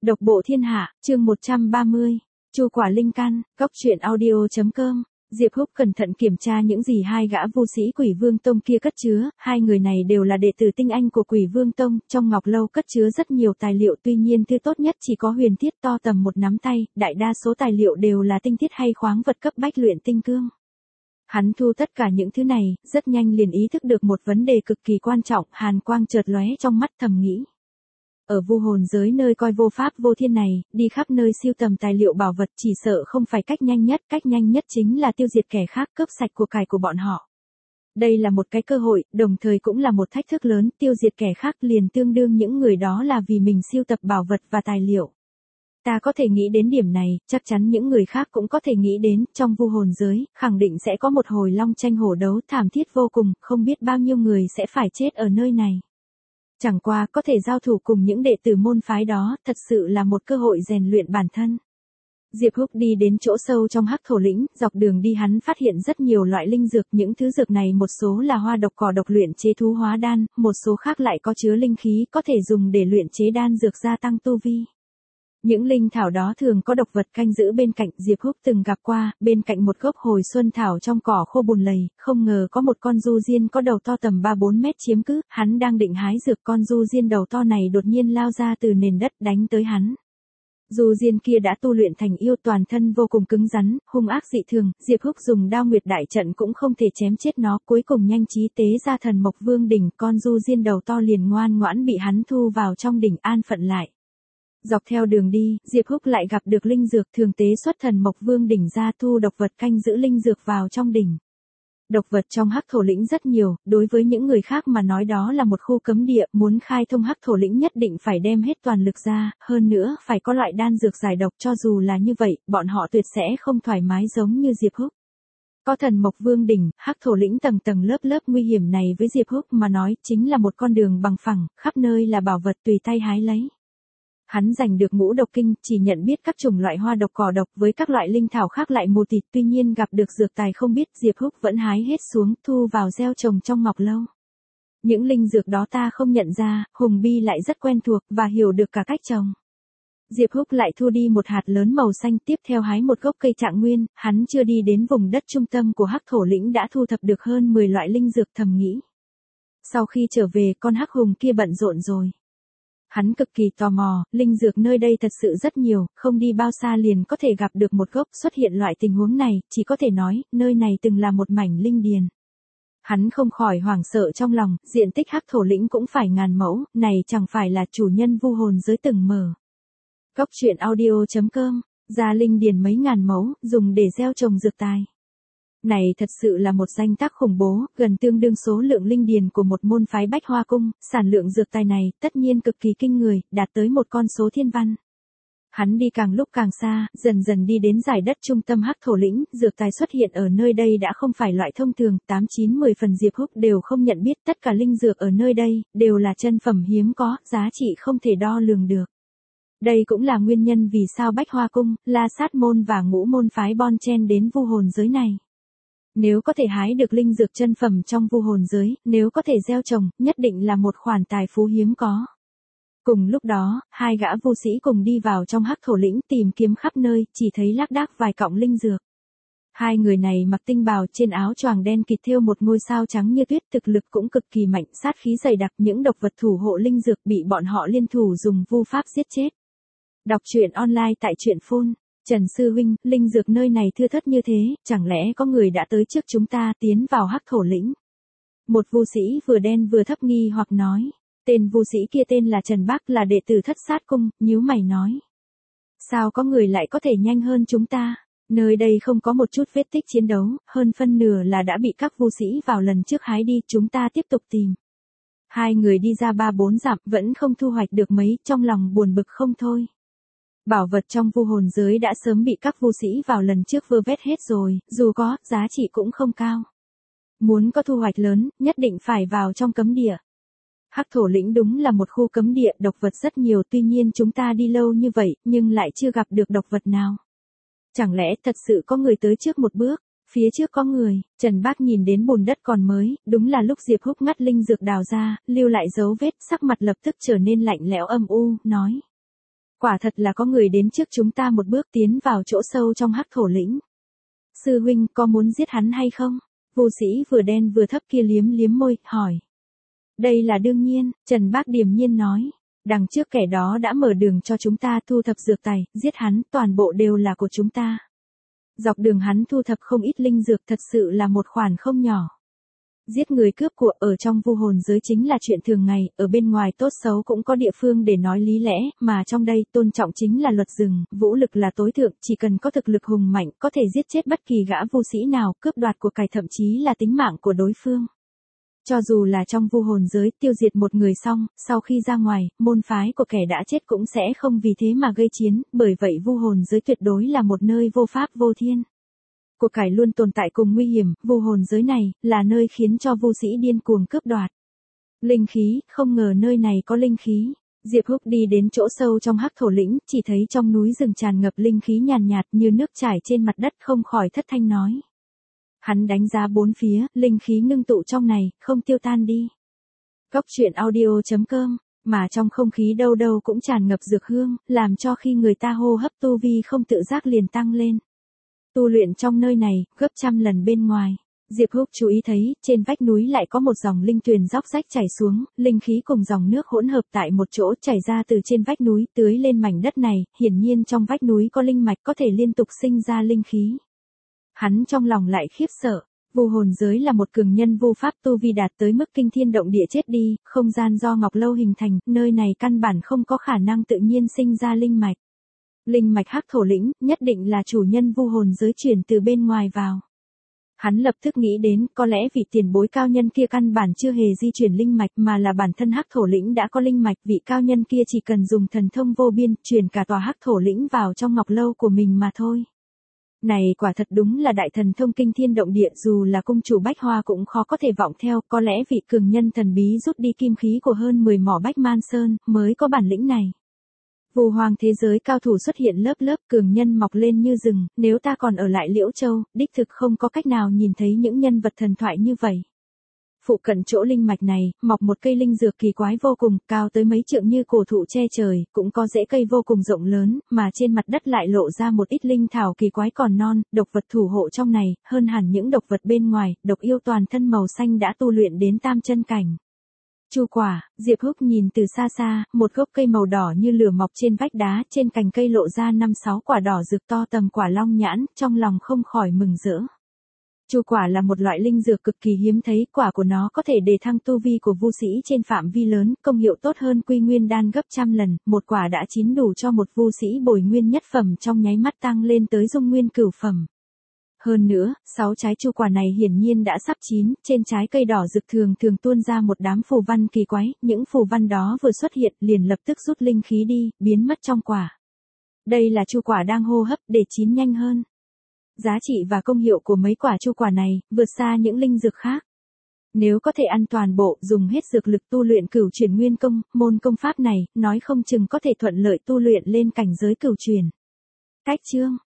Độc bộ thiên hạ, chương 130, Chu quả linh căn, góc truyện audio.com. Diệp Húc cẩn thận kiểm tra những gì hai gã vô sĩ Quỷ Vương Tông kia cất chứa, hai người này đều là đệ tử tinh anh của Quỷ Vương Tông, trong ngọc lâu cất chứa rất nhiều tài liệu, tuy nhiên thứ tốt nhất chỉ có huyền thiết to tầm một nắm tay, đại đa số tài liệu đều là tinh thiết hay khoáng vật cấp bách luyện tinh cương. Hắn thu tất cả những thứ này, rất nhanh liền ý thức được một vấn đề cực kỳ quan trọng, hàn quang chợt lóe trong mắt thầm nghĩ. Ở vu hồn giới nơi coi vô pháp vô thiên này, đi khắp nơi siêu tầm tài liệu bảo vật chỉ sợ không phải cách nhanh nhất chính là tiêu diệt kẻ khác, cướp sạch của cải của bọn họ. Đây là một cái cơ hội, đồng thời cũng là một thách thức lớn, tiêu diệt kẻ khác liền tương đương những người đó là vì mình siêu tập bảo vật và tài liệu. Ta có thể nghĩ đến điểm này, chắc chắn những người khác cũng có thể nghĩ đến, trong vu hồn giới, khẳng định sẽ có một hồi long tranh hổ đấu thảm thiết vô cùng, không biết bao nhiêu người sẽ phải chết ở nơi này. Chẳng qua có thể giao thủ cùng những đệ tử môn phái đó, thật sự là một cơ hội rèn luyện bản thân. Diệp Húc đi đến chỗ sâu trong hắc thổ lĩnh, dọc đường đi hắn phát hiện rất nhiều loại linh dược, những thứ dược này một số là hoa độc cỏ độc luyện chế thú hóa đan, một số khác lại có chứa linh khí, có thể dùng để luyện chế đan dược gia tăng tu vi. Những linh thảo đó thường có độc vật canh giữ bên cạnh, Diệp Húc từng gặp qua, bên cạnh một gốc hồi xuân thảo trong cỏ khô bùn lầy, không ngờ có một con du diên có đầu to tầm 3-4 mét chiếm cứ, hắn đang định hái dược, con du diên đầu to này đột nhiên lao ra từ nền đất đánh tới hắn. Du diên kia đã tu luyện thành yêu, toàn thân vô cùng cứng rắn, hung ác dị thường, Diệp Húc dùng đao nguyệt đại trận cũng không thể chém chết nó, cuối cùng nhanh trí tế ra thần mộc vương đỉnh, con du diên đầu to liền ngoan ngoãn bị hắn thu vào trong đỉnh an phận lại. Dọc theo đường đi, Diệp Húc lại gặp được linh dược, thường tế xuất thần mộc vương đỉnh ra thu độc vật canh giữ linh dược vào trong đỉnh. Độc vật trong hắc thổ lĩnh rất nhiều, đối với những người khác mà nói đó là một khu cấm địa, muốn khai thông hắc thổ lĩnh nhất định phải đem hết toàn lực ra, hơn nữa phải có loại đan dược giải độc, cho dù là như vậy, bọn họ tuyệt sẽ không thoải mái giống như Diệp Húc. Có thần mộc vương đỉnh, hắc thổ lĩnh tầng tầng lớp nguy hiểm này với Diệp Húc mà nói chính là một con đường bằng phẳng, khắp nơi là bảo vật tùy tay hái lấy. Hắn giành được ngũ độc kinh, chỉ nhận biết các chủng loại hoa độc cỏ độc, với các loại linh thảo khác lại mù tịt, tuy nhiên gặp được dược tài không biết, Diệp Húc vẫn hái hết xuống, thu vào gieo trồng trong ngọc lâu. Những linh dược đó ta không nhận ra, Hùng Bi lại rất quen thuộc và hiểu được cả cách trồng. Diệp Húc lại thu đi một hạt lớn màu xanh, tiếp theo hái một gốc cây trạng nguyên, hắn chưa đi đến vùng đất trung tâm của hắc thổ lĩnh đã thu thập được hơn 10 loại linh dược, thầm nghĩ. Sau khi trở về, con hắc hùng kia bận rộn rồi. Hắn cực kỳ tò mò, linh dược nơi đây thật sự rất nhiều, không đi bao xa liền có thể gặp được một gốc, xuất hiện loại tình huống này, chỉ có thể nói, nơi này từng là một mảnh linh điền. Hắn không khỏi hoảng sợ trong lòng, diện tích hắc thổ lĩnh cũng phải ngàn mẫu, này chẳng phải là chủ nhân vu hồn giới từng mở. Góc truyện audio.com, ra linh điền mấy ngàn mẫu, dùng để gieo trồng dược tài. Này thật sự là một danh tác khủng bố, gần tương đương số lượng linh điền của một môn phái Bách Hoa Cung, sản lượng dược tài này tất nhiên cực kỳ kinh người, đạt tới một con số thiên văn. Hắn đi càng lúc càng xa, dần dần đi đến giải đất trung tâm hắc thổ lĩnh, dược tài xuất hiện ở nơi đây đã không phải loại thông thường, 8-9-10 phần Diệp Húc đều không nhận biết, tất cả linh dược ở nơi đây, đều là chân phẩm hiếm có, giá trị không thể đo lường được. Đây cũng là nguyên nhân vì sao Bách Hoa Cung, La Sát môn và Ngũ môn phái bon chen đến vu hồn giới này. Nếu có thể hái được linh dược chân phẩm trong vu hồn giới, nếu có thể gieo trồng, nhất định là một khoản tài phú hiếm có. Cùng lúc đó, hai gã vu sĩ cùng đi vào trong hắc thổ lĩnh tìm kiếm khắp nơi, chỉ thấy lác đác vài cọng linh dược. Hai người này mặc tinh bào, trên áo choàng đen kịt thêu một ngôi sao trắng như tuyết, thực lực cũng cực kỳ mạnh, sát khí dày đặc, những độc vật thủ hộ linh dược bị bọn họ liên thủ dùng vu pháp giết chết. Đọc truyện online tại truyện phun. Trần Sư Huynh, linh dược nơi này thưa thớt như thế, chẳng lẽ có người đã tới trước chúng ta tiến vào hắc thổ lĩnh? Một vu sĩ vừa đen vừa thấp nghi hoặc nói. Tên vu sĩ kia tên là Trần Bác, là đệ tử Thất Sát Cung, nhíu mày nói. Sao có người lại có thể nhanh hơn chúng ta? Nơi đây không có một chút vết tích chiến đấu, hơn phân nửa là đã bị các vu sĩ vào lần trước hái đi, chúng ta tiếp tục tìm. Hai người đi ra 3-4 dặm, vẫn không thu hoạch được mấy, trong lòng buồn bực không thôi. Bảo vật trong vu hồn giới đã sớm bị các vu sĩ vào lần trước vơ vét hết rồi, dù có, giá trị cũng không cao. Muốn có thu hoạch lớn, nhất định phải vào trong cấm địa. Hắc thổ lĩnh đúng là một khu cấm địa, độc vật rất nhiều, tuy nhiên chúng ta đi lâu như vậy, nhưng lại chưa gặp được độc vật nào. Chẳng lẽ thật sự có người tới trước một bước, phía trước có người, Trần Bác nhìn đến bùn đất còn mới, đúng là lúc Diệp Húc ngắt linh dược đào ra, lưu lại dấu vết, sắc mặt lập tức trở nên lạnh lẽo âm u, nói. Quả thật là có người đến trước chúng ta một bước tiến vào chỗ sâu trong hắc thổ lĩnh. Sư huynh có muốn giết hắn hay không? Vô sĩ vừa đen vừa thấp kia liếm liếm môi, hỏi. Đây là đương nhiên, Trần Bác điềm nhiên nói. Đằng trước kẻ đó đã mở đường cho chúng ta thu thập dược tài, giết hắn, toàn bộ đều là của chúng ta. Dọc đường hắn thu thập không ít linh dược, thật sự là một khoản không nhỏ. Giết người cướp của ở trong vu hồn giới chính là chuyện thường ngày, ở bên ngoài tốt xấu cũng có địa phương để nói lý lẽ, mà trong đây tôn trọng chính là luật rừng, vũ lực là tối thượng, chỉ cần có thực lực hùng mạnh có thể giết chết bất kỳ gã vu sĩ nào, cướp đoạt của cải thậm chí là tính mạng của đối phương. Cho dù là trong vu hồn giới tiêu diệt một người xong, sau khi ra ngoài, môn phái của kẻ đã chết cũng sẽ không vì thế mà gây chiến, bởi vậy vu hồn giới tuyệt đối là một nơi vô pháp vô thiên. Của cải luôn tồn tại cùng nguy hiểm, vu hồn giới này là nơi khiến cho vu sĩ điên cuồng cướp đoạt. Linh khí, không ngờ nơi này có linh khí. Diệp Húc đi đến chỗ sâu trong hắc thổ lĩnh, chỉ thấy trong núi rừng tràn ngập linh khí nhàn nhạt như nước chảy trên mặt đất, không khỏi thất thanh nói. Hắn đánh giá bốn phía, linh khí ngưng tụ trong này, không tiêu tan đi. Góc truyện audio.com, mà trong không khí đâu đâu cũng tràn ngập dược hương, làm cho khi người ta hô hấp tu vi không tự giác liền tăng lên. Tu luyện trong nơi này, gấp trăm lần bên ngoài. Diệp Húc chú ý thấy, trên vách núi lại có một dòng linh tuyền róc rách chảy xuống, linh khí cùng dòng nước hỗn hợp tại một chỗ chảy ra từ trên vách núi tưới lên mảnh đất này, hiển nhiên trong vách núi có linh mạch có thể liên tục sinh ra linh khí. Hắn trong lòng lại khiếp sợ, vu hồn giới là một cường nhân vu pháp tu vi đạt tới mức kinh thiên động địa chết đi, không gian do ngọc lâu hình thành, nơi này căn bản không có khả năng tự nhiên sinh ra linh mạch. Linh mạch hắc thổ lĩnh, nhất định là chủ nhân vu hồn giới chuyển từ bên ngoài vào. Hắn lập tức nghĩ đến, có lẽ vị tiền bối cao nhân kia căn bản chưa hề di chuyển linh mạch mà là bản thân hắc thổ lĩnh đã có linh mạch, vị cao nhân kia chỉ cần dùng thần thông vô biên, truyền cả tòa hắc thổ lĩnh vào trong ngọc lâu của mình mà thôi. Này quả thật đúng là đại thần thông kinh thiên động địa, dù là cung chủ Bách Hoa cũng khó có thể vọng theo, có lẽ vị cường nhân thần bí rút đi kim khí của hơn 10 mỏ Bách Man Sơn, mới có bản lĩnh này. Vu hoàng thế giới cao thủ xuất hiện lớp lớp, cường nhân mọc lên như rừng, nếu ta còn ở lại Liễu Châu, đích thực không có cách nào nhìn thấy những nhân vật thần thoại như vậy. Phụ cận chỗ linh mạch này, mọc một cây linh dược kỳ quái vô cùng, cao tới mấy trượng như cổ thụ che trời, cũng có rễ cây vô cùng rộng lớn, mà trên mặt đất lại lộ ra một ít linh thảo kỳ quái còn non, độc vật thủ hộ trong này, hơn hẳn những độc vật bên ngoài, độc yêu toàn thân màu xanh đã tu luyện đến tam chân cảnh. Chu quả, Diệp Húc nhìn từ xa xa, một gốc cây màu đỏ như lửa mọc trên vách đá, trên cành cây lộ ra 5-6 quả đỏ rực to tầm quả long nhãn, trong lòng không khỏi mừng rỡ. Chu quả là một loại linh dược cực kỳ hiếm thấy, quả của nó có thể đề thăng tu vi của vu sĩ trên phạm vi lớn, công hiệu tốt hơn Quy Nguyên đan gấp trăm lần, một quả đã chín đủ cho một vu sĩ bồi nguyên nhất phẩm trong nháy mắt tăng lên tới dung nguyên cửu phẩm. Hơn nữa, 6 trái chu quả này hiển nhiên đã sắp chín, trên trái cây đỏ rực thường tuôn ra một đám phù văn kỳ quái, những phù văn đó vừa xuất hiện liền lập tức rút linh khí đi, biến mất trong quả. Đây là chu quả đang hô hấp để chín nhanh hơn. Giá trị và công hiệu của mấy quả chu quả này, vượt xa những linh dược khác. Nếu có thể ăn toàn bộ, dùng hết dược lực tu luyện cửu chuyển nguyên công, môn công pháp này, nói không chừng có thể thuận lợi tu luyện lên cảnh giới cửu chuyển. Cách chương